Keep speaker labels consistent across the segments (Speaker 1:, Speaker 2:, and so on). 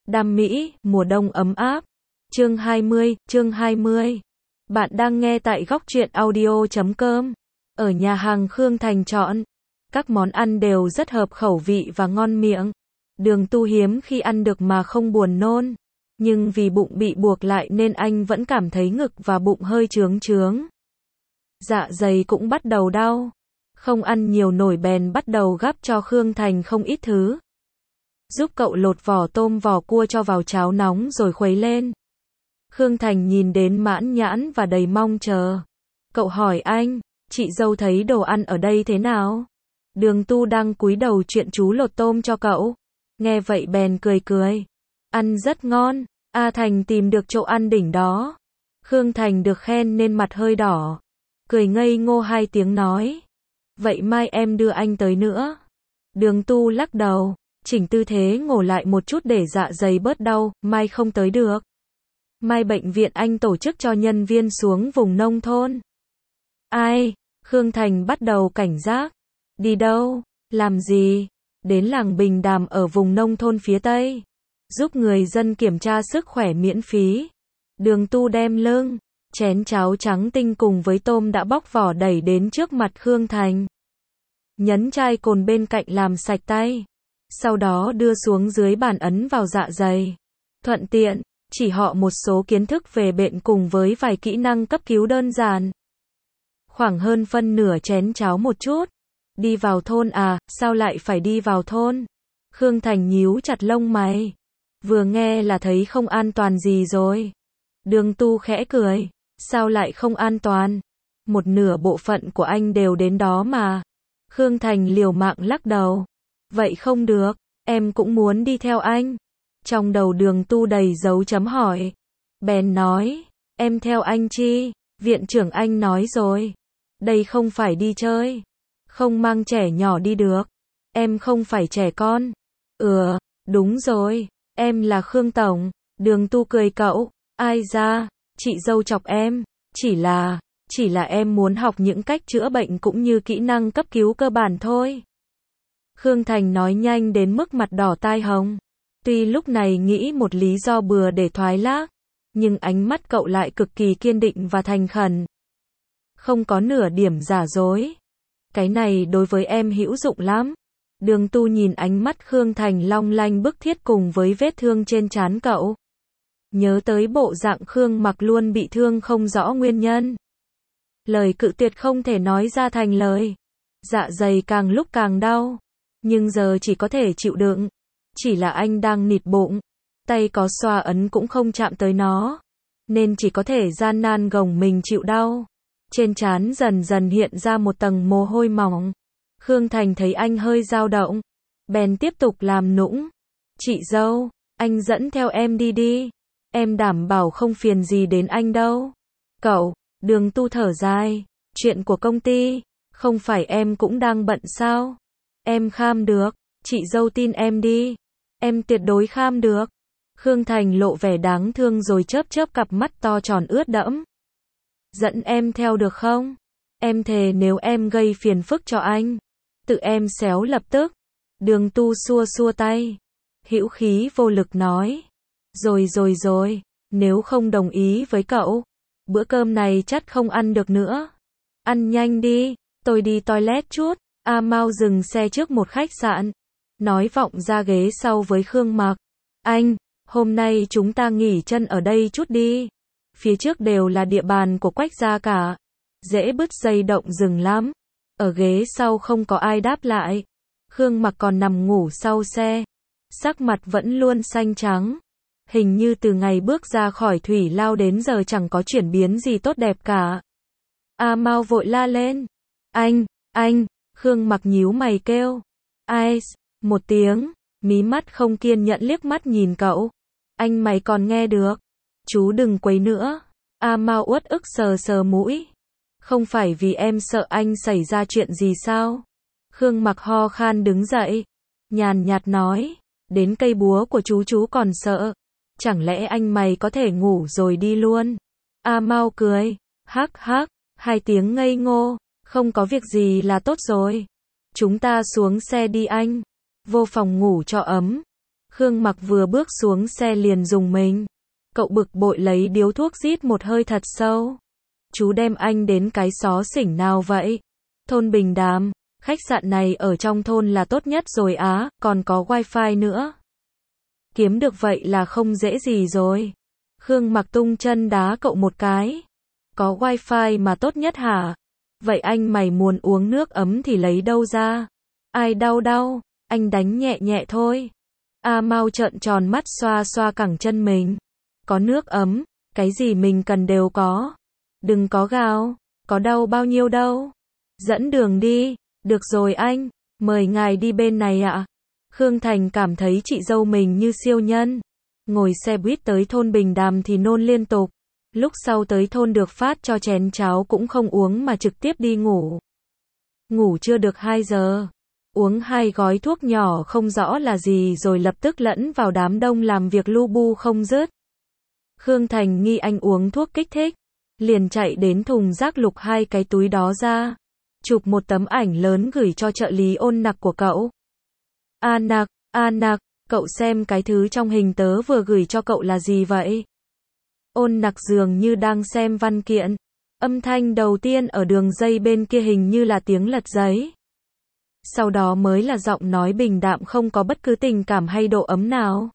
Speaker 1: Đam mỹ, mùa đông ấm áp. Chương 20. Bạn đang nghe tại góc truyện audio.com. Ở nhà hàng Khương Thành chọn, các món ăn đều rất hợp khẩu vị và ngon miệng. Đường Tu hiếm khi ăn được mà không buồn nôn, nhưng vì bụng bị buộc lại nên anh vẫn cảm thấy ngực và bụng hơi chướng chướng. Dạ dày cũng bắt đầu đau. Không ăn nhiều nổi bèn bắt đầu gắp cho Khương Thành không ít thứ. Giúp cậu lột vỏ tôm vỏ cua cho vào cháo nóng rồi khuấy lên. Khương Thành nhìn đến mãn nhãn và đầy mong chờ. Cậu hỏi anh, chị dâu thấy đồ ăn ở đây thế nào? Đường Tu đang cúi đầu chuyện chú lột tôm cho cậu. Nghe vậy bèn cười cười. Ăn rất ngon, A Thành tìm được chỗ ăn đỉnh đó. Khương Thành được khen nên mặt hơi đỏ. Cười ngây ngô 2 tiếng nói. Vậy mai em đưa anh tới nữa. Đường Tu lắc đầu, chỉnh tư thế ngồi lại một chút để dạ dày bớt đau, mai không tới được. Mai bệnh viện anh tổ chức cho nhân viên xuống vùng nông thôn. Ai? Khương Thành bắt đầu cảnh giác. Đi đâu? Làm gì? Đến làng Bình Đàm ở vùng nông thôn phía Tây. Giúp người dân kiểm tra sức khỏe miễn phí. Đường Tu đem lưng, chén cháo trắng tinh cùng với tôm đã bóc vỏ đẩy đến trước mặt Khương Thành. Nhấn chai cồn bên cạnh làm sạch tay. Sau đó đưa xuống dưới bàn ấn vào dạ dày. Thuận tiện, chỉ họ một số kiến thức về bệnh cùng với vài kỹ năng cấp cứu đơn giản. Khoảng hơn phân nửa chén cháo một chút. Đi vào thôn à, sao lại phải đi vào thôn? Khương Thành nhíu chặt lông mày. Vừa nghe là thấy không an toàn gì rồi. Đường Tu khẽ cười. Sao lại không an toàn? Một nửa bộ phận của anh đều đến đó mà. Khương Thành liều mạng lắc đầu. Vậy không được, em cũng muốn đi theo anh. Trong đầu Đường Tu đầy dấu chấm hỏi. Bèn nói, em theo anh chi? Viện trưởng anh nói rồi. Đây không phải đi chơi. Không mang trẻ nhỏ đi được. Em không phải trẻ con. Đúng rồi, em là Khương Tổng. Đường Tu cười cậu. Ai ra, chị dâu chọc em. Chỉ là em muốn học những cách chữa bệnh cũng như kỹ năng cấp cứu cơ bản thôi. Khương Thành nói nhanh đến mức mặt đỏ tai hồng. Tuy lúc này nghĩ một lý do bừa để thoái lác, nhưng ánh mắt cậu lại cực kỳ kiên định và thành khẩn. Không có nửa điểm giả dối. Cái này đối với em hữu dụng lắm. Đường Tu nhìn ánh mắt Khương Thành long lanh bức thiết cùng với vết thương trên trán cậu. Nhớ tới bộ dạng Khương Mặc luôn bị thương không rõ nguyên nhân. Lời cự tuyệt không thể nói ra thành lời. Dạ dày càng lúc càng đau. Nhưng giờ chỉ có thể chịu đựng. Chỉ là anh đang nịt bụng. Tay có xoa ấn cũng không chạm tới nó. Nên chỉ có thể gian nan gồng mình chịu đau. Trên trán dần dần hiện ra một tầng mồ hôi mỏng. Khương Thành thấy anh hơi dao động. Bèn tiếp tục làm nũng. Chị dâu, anh dẫn theo em đi đi. Em đảm bảo không phiền gì đến anh đâu. Cậu, Đường Tu thở dài. Chuyện của công ty, không phải em cũng đang bận sao? Em kham được, chị dâu tin em đi. Em tuyệt đối kham được. Khương Thành lộ vẻ đáng thương rồi chớp chớp cặp mắt to tròn ướt đẫm. Dẫn em theo được không? Em thề nếu em gây phiền phức cho anh, tự em xéo lập tức. Đường Tu xua xua tay. Hữu khí vô lực nói. Rồi, nếu không đồng ý với cậu, bữa cơm này chắc không ăn được nữa. Ăn nhanh đi, tôi đi toilet chút. A Mao dừng xe trước một khách sạn. Nói vọng ra ghế sau với Khương Mặc. Anh, hôm nay chúng ta nghỉ chân ở đây chút đi. Phía trước đều là địa bàn của Quách gia cả. Dễ bứt dây động rừng lắm. Ở ghế sau không có ai đáp lại. Khương Mặc còn nằm ngủ sau xe. Sắc mặt vẫn luôn xanh trắng. Hình như từ ngày bước ra khỏi thủy lao đến giờ chẳng có chuyển biến gì tốt đẹp cả. A Mao vội la lên. Anh, Khương Mặc nhíu mày kêu. Ai? Một tiếng, mí mắt không kiên nhẫn liếc mắt nhìn cậu. Anh mày còn nghe được. Chú đừng quấy nữa. A Mao uất ức sờ sờ mũi. Không phải vì em sợ anh xảy ra chuyện gì sao? Khương Mặc ho khan đứng dậy. Nhàn nhạt nói. Đến cây búa của chú còn sợ. Chẳng lẽ anh mày có thể ngủ rồi đi luôn? A Mao cười. Hắc hắc, 2 tiếng ngây ngô. Không có việc gì là tốt rồi. Chúng ta xuống xe đi anh. Vô phòng ngủ cho ấm. Khương Mặc vừa bước xuống xe liền rùng mình. Cậu bực bội lấy điếu thuốc rít một hơi thật sâu. Chú đem anh đến cái xó xỉnh nào vậy? Thôn Bình Đàm, khách sạn này ở trong thôn là tốt nhất rồi á, còn có wifi nữa. Kiếm được vậy là không dễ gì rồi. Khương Mặc tung chân đá cậu một cái. Có wifi mà tốt nhất hả? Vậy anh mày muốn uống nước ấm thì lấy đâu ra? Ai đau, anh đánh nhẹ nhẹ thôi. A Mau trợn tròn mắt xoa xoa cẳng chân mình. Có nước ấm, cái gì mình cần đều có. Đừng có gào, có đau bao nhiêu đâu. Dẫn đường đi, được rồi anh, mời ngài đi bên này ạ. Khương Thành cảm thấy chị dâu mình như siêu nhân. Ngồi xe buýt tới thôn Bình Đàm thì nôn liên tục. Lúc sau tới thôn được phát cho chén cháo cũng không uống mà trực tiếp đi ngủ. Ngủ chưa được 2 giờ. Uống 2 gói thuốc nhỏ không rõ là gì rồi lập tức lẫn vào đám đông làm việc lu bu không dứt. Khương Thành nghi anh uống thuốc kích thích. Liền chạy đến thùng rác lục 2 cái túi đó ra. Chụp một tấm ảnh lớn gửi cho trợ lý Ôn Nặc của cậu. A Nặc, cậu xem cái thứ trong hình tớ vừa gửi cho cậu là gì vậy? Ôn Nặc dường như đang xem văn kiện. Âm thanh đầu tiên ở đường dây bên kia hình như là tiếng lật giấy. Sau đó mới là giọng nói bình đạm không có bất cứ tình cảm hay độ ấm nào.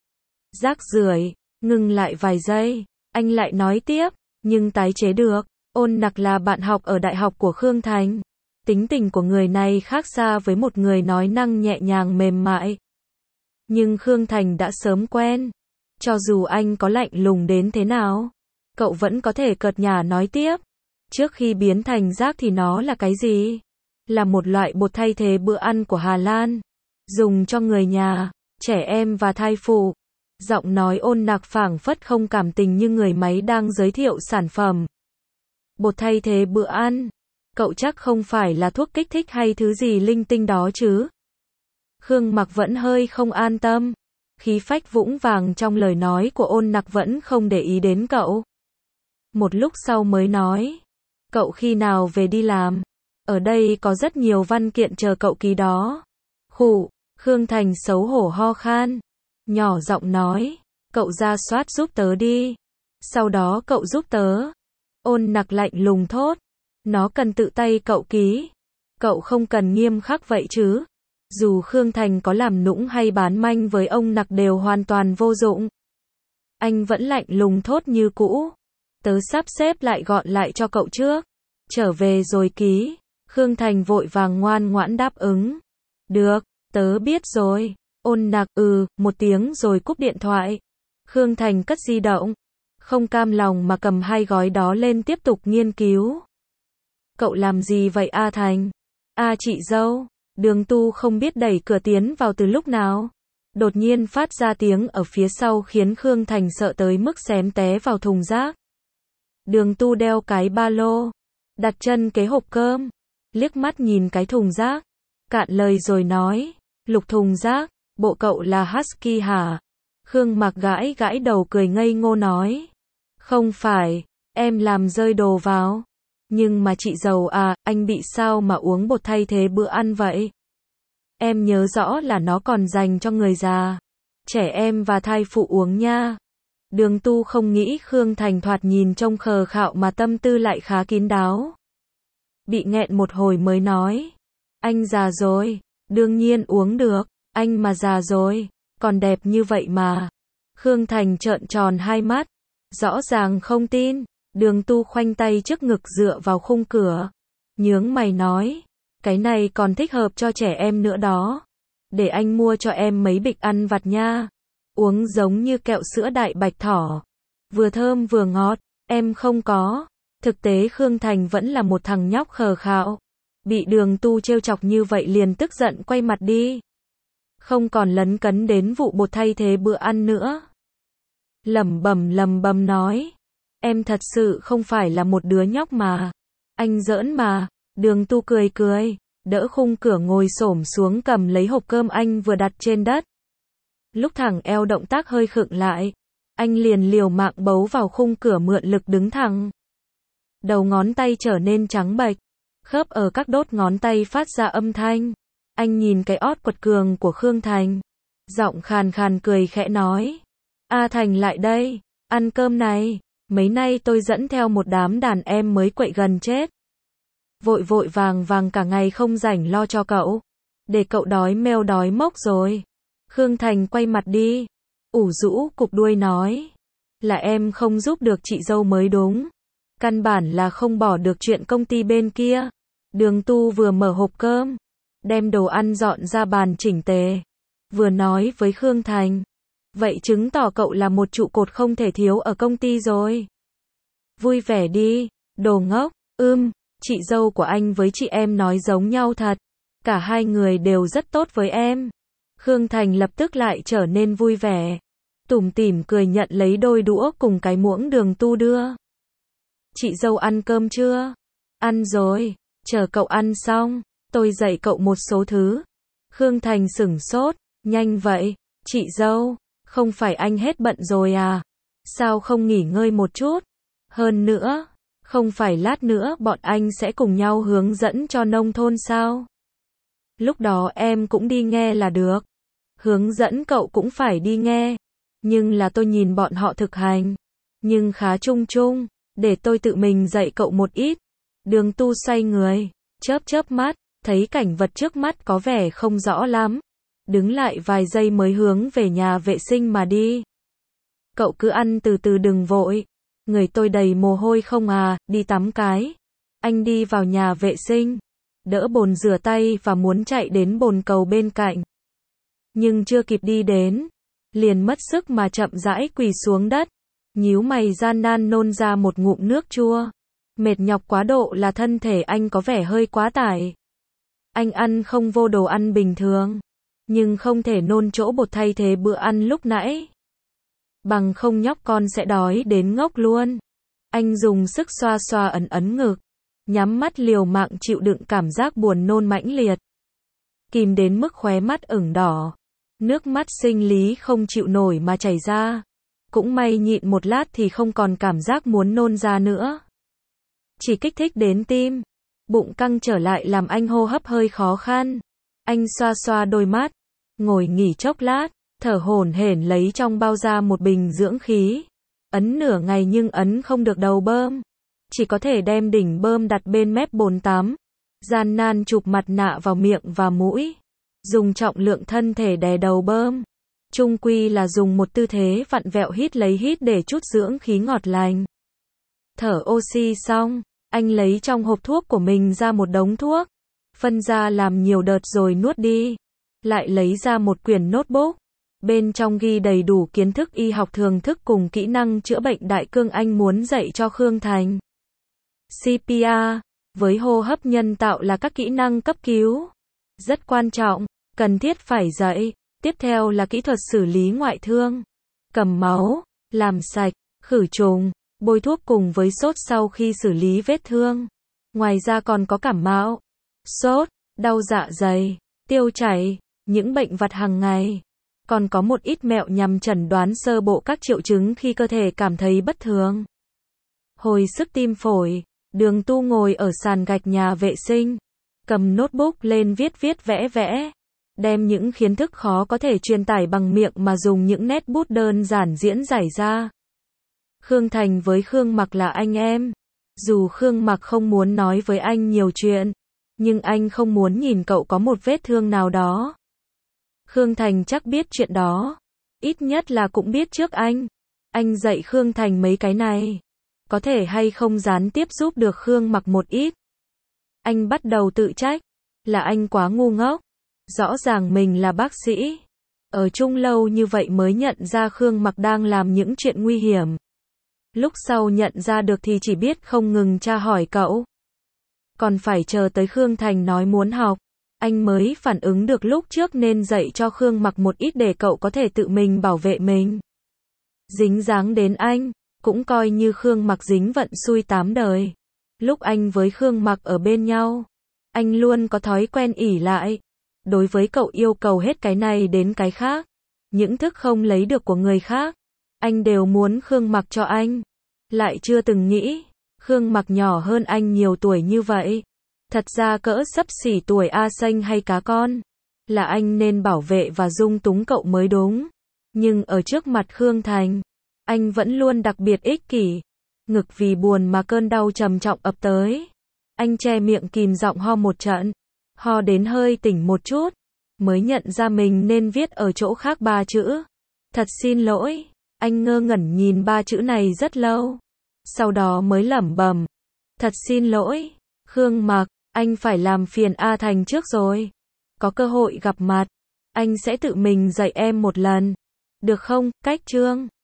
Speaker 1: Rác rưởi, ngừng lại vài giây, anh lại nói tiếp, nhưng tái chế được. Ôn Nặc là bạn học ở đại học của Khương Thành. Tính tình của người này khác xa với một người nói năng nhẹ nhàng mềm mại. Nhưng Khương Thành đã sớm quen. Cho dù anh có lạnh lùng đến thế nào, cậu vẫn có thể cợt nhả nói tiếp. Trước khi biến thành rác thì nó là cái gì? Là một loại bột thay thế bữa ăn của Hà Lan. Dùng cho người già, trẻ em và thai phụ. Giọng nói Ôn Nặc phảng phất không cảm tình như người máy đang giới thiệu sản phẩm. Bột thay thế bữa ăn. Cậu chắc không phải là thuốc kích thích hay thứ gì linh tinh đó chứ? Khương Mặc vẫn hơi không an tâm. Khí phách vũng vàng trong lời nói của Ôn Nặc vẫn không để ý đến cậu. Một lúc sau mới nói. Cậu khi nào về đi làm? Ở đây có rất nhiều văn kiện chờ cậu ký đó. Khụ, Khương Thành xấu hổ ho khan. Nhỏ giọng nói. Cậu ra soát giúp tớ đi. Sau đó cậu giúp tớ. Ôn Nặc lạnh lùng thốt. Nó cần tự tay cậu ký. Cậu không cần nghiêm khắc vậy chứ. Dù Khương Thành có làm nũng hay bán manh với ông Nặc đều hoàn toàn vô dụng. Anh vẫn lạnh lùng thốt như cũ. Tớ sắp xếp lại gọn lại cho cậu trước. Trở về rồi ký. Khương Thành vội vàng ngoan ngoãn đáp ứng. Được, tớ biết rồi. Ôn Nặc một tiếng rồi cúp điện thoại. Khương Thành cất di động. Không cam lòng mà cầm 2 gói đó lên tiếp tục nghiên cứu. Cậu làm gì vậy A Thành? Chị dâu. Đường Tu không biết đẩy cửa tiến vào từ lúc nào. Đột nhiên phát ra tiếng ở phía sau khiến Khương Thành sợ tới mức xém té vào thùng rác. Đường Tu đeo cái ba lô. Đặt chân kế hộp cơm. Liếc mắt nhìn cái thùng rác. Cạn lời rồi nói. Lục thùng rác. Bộ cậu là Husky hả? Khương Mặc gãi gãi đầu cười ngây ngô nói. Không phải. Em làm rơi đồ vào. Nhưng mà chị dâu anh bị sao mà uống bột thay thế bữa ăn vậy? Em nhớ rõ là nó còn dành cho người già, trẻ em và thai phụ uống nha. Đường Tu không nghĩ Khương Thành thoạt nhìn trông khờ khạo mà tâm tư lại khá kín đáo. Bị nghẹn một hồi mới nói. Anh già rồi, đương nhiên uống được, anh mà già rồi, còn đẹp như vậy mà. Khương Thành trợn tròn 2 mắt, rõ ràng không tin. Đường Tu khoanh tay trước ngực dựa vào khung cửa. Nhướng mày nói. Cái này còn thích hợp cho trẻ em nữa đó. Để anh mua cho em mấy bịch ăn vặt nha. Uống giống như kẹo sữa đại bạch thỏ. Vừa thơm vừa ngọt. Em không có. Thực tế Khương Thành vẫn là một thằng nhóc khờ khạo. Bị Đường Tu trêu chọc như vậy liền tức giận quay mặt đi. Không còn lấn cấn đến vụ bột thay thế bữa ăn nữa. Lẩm bẩm nói. Em thật sự không phải là một đứa nhóc mà. Anh giỡn mà. Đường Tu cười cười, đỡ khung cửa ngồi xổm xuống cầm lấy hộp cơm anh vừa đặt trên đất. Lúc thẳng eo động tác hơi khựng lại, anh liền liều mạng bấu vào khung cửa mượn lực đứng thẳng. Đầu ngón tay trở nên trắng bệch, khớp ở các đốt ngón tay phát ra âm thanh. Anh nhìn cái ót quật cường của Khương Thành, Giọng khàn khàn cười khẽ nói. A Thành lại đây, ăn cơm này, mấy nay tôi dẫn theo một đám đàn em mới quậy gần chết. Vội vội vàng vàng cả ngày không rảnh lo cho cậu. Để cậu đói meo đói mốc rồi. Khương Thành quay mặt đi. Ủ rũ cục đuôi nói. Là em không giúp được chị dâu mới đúng. Căn bản là không bỏ được chuyện công ty bên kia. Đường Tu vừa mở hộp cơm. Đem đồ ăn dọn ra bàn chỉnh tề. Vừa nói với Khương Thành. Vậy chứng tỏ cậu là một trụ cột không thể thiếu ở công ty rồi. Vui vẻ đi, đồ ngốc, chị dâu của anh với chị em nói giống nhau thật. Cả hai người đều rất tốt với em. Khương Thành lập tức lại trở nên vui vẻ. Tủm tỉm cười nhận lấy đôi đũa cùng cái muỗng Đường Tu đưa. Chị dâu ăn cơm chưa? Ăn rồi, chờ cậu ăn xong, tôi dạy cậu một số thứ. Khương Thành sửng sốt, nhanh vậy, chị dâu, không phải anh hết bận rồi à? Sao không nghỉ ngơi một chút? Hơn nữa, không phải lát nữa bọn anh sẽ cùng nhau hướng dẫn cho nông thôn sao? Lúc đó em cũng đi nghe là được. Hướng dẫn cậu cũng phải đi nghe. Nhưng là tôi nhìn bọn họ thực hành. Nhưng khá chung chung, để tôi tự mình dạy cậu một ít. Đường Tu xoay người, chớp mắt, thấy cảnh vật trước mắt có vẻ không rõ lắm. Đứng lại vài giây mới hướng về nhà vệ sinh mà đi. Cậu cứ ăn từ từ đừng vội. Người tôi đầy mồ hôi không à, đi tắm cái. Anh đi vào nhà vệ sinh, đỡ bồn rửa tay và muốn chạy đến bồn cầu bên cạnh. Nhưng chưa kịp đi đến, liền mất sức mà chậm rãi quỳ xuống đất. Nhíu mày gian nan nôn ra một ngụm nước chua. Mệt nhọc quá độ là thân thể anh có vẻ hơi quá tải. Anh ăn không vô đồ ăn bình thường. Nhưng không thể nôn chỗ bột thay thế bữa ăn lúc nãy. Bằng không nhóc con sẽ đói đến ngốc luôn. Anh dùng sức xoa xoa ấn ngực. Nhắm mắt liều mạng chịu đựng cảm giác buồn nôn mãnh liệt. Kìm đến mức khóe mắt ửng đỏ. Nước mắt sinh lý không chịu nổi mà chảy ra. Cũng may nhịn một lát thì không còn cảm giác muốn nôn ra nữa. Chỉ kích thích đến tim. Bụng căng trở lại làm anh hô hấp hơi khó khăn. Anh xoa xoa đôi mắt. Ngồi nghỉ chốc lát. Thở hổn hển lấy trong bao ra một bình dưỡng khí. Ấn nửa ngày nhưng ấn không được đầu bơm. Chỉ có thể đem đỉnh bơm đặt bên mép bồn tắm. Gian nan chụp mặt nạ vào miệng và mũi. Dùng trọng lượng thân thể đè đầu bơm. Chung quy là dùng một tư thế vặn vẹo hít lấy hít để chút dưỡng khí ngọt lành. Thở oxy xong, anh lấy trong hộp thuốc của mình ra một đống thuốc. Phân ra làm nhiều đợt rồi nuốt đi. Lại lấy ra một quyển notebook. Bên trong ghi đầy đủ kiến thức y học thường thức cùng kỹ năng chữa bệnh đại cương anh muốn dạy cho Khương Thành. CPR, với hô hấp nhân tạo là các kỹ năng cấp cứu. Rất quan trọng, cần thiết phải dạy. Tiếp theo là kỹ thuật xử lý ngoại thương. Cầm máu, làm sạch, khử trùng, bôi thuốc cùng với sốt sau khi xử lý vết thương. Ngoài ra còn có cảm mạo, sốt, đau dạ dày, tiêu chảy, những bệnh vặt hàng ngày. Còn có một ít mẹo nhằm chẩn đoán sơ bộ các triệu chứng khi cơ thể cảm thấy bất thường. Hồi sức tim phổi, Đường Tu ngồi ở sàn gạch nhà vệ sinh, cầm notebook lên viết vẽ. Đem những kiến thức khó có thể truyền tải bằng miệng mà dùng những nét bút đơn giản diễn giải ra. Khương Thành với Khương Mặc là anh em. Dù Khương Mặc không muốn nói với anh nhiều chuyện, nhưng anh không muốn nhìn cậu có một vết thương nào đó. Khương Thành chắc biết chuyện đó. Ít nhất là cũng biết trước anh. Anh dạy Khương Thành mấy cái này. Có thể hay không gián tiếp giúp được Khương Mặc một ít. Anh bắt đầu tự trách. Là anh quá ngu ngốc. Rõ ràng mình là bác sĩ. Ở chung lâu như vậy mới nhận ra Khương Mặc đang làm những chuyện nguy hiểm. Lúc sau nhận ra được thì chỉ biết không ngừng tra hỏi cậu. Còn phải chờ tới Khương Thành nói muốn học. Anh mới phản ứng được lúc trước nên dạy cho Khương Mặc một ít để cậu có thể tự mình bảo vệ mình. Dính dáng đến anh, cũng coi như Khương Mặc dính vận xui 8 đời. Lúc anh với Khương Mặc ở bên nhau, anh luôn có thói quen ỷ lại. Đối với cậu yêu cầu hết cái này đến cái khác. Những thức không lấy được của người khác, anh đều muốn Khương Mặc cho anh. Lại chưa từng nghĩ, Khương Mặc nhỏ hơn anh nhiều tuổi như vậy. Thật ra cỡ xấp xỉ tuổi A Xanh hay cá con. là anh nên bảo vệ và dung túng cậu mới đúng. Nhưng ở trước mặt Khương Thành, anh vẫn luôn đặc biệt ích kỷ. Ngực vì buồn mà cơn đau trầm trọng ập tới. Anh che miệng kìm giọng ho một trận. Ho đến hơi tỉnh một chút. Mới nhận ra mình nên viết ở chỗ khác 3 chữ. Thật xin lỗi. Anh ngơ ngẩn nhìn 3 chữ này rất lâu. Sau đó mới lẩm bẩm. Thật xin lỗi. Khương Mặc, anh phải làm phiền A Thành trước rồi. Có cơ hội gặp mặt, anh sẽ tự mình dạy em một lần. Được không, Cách Trương?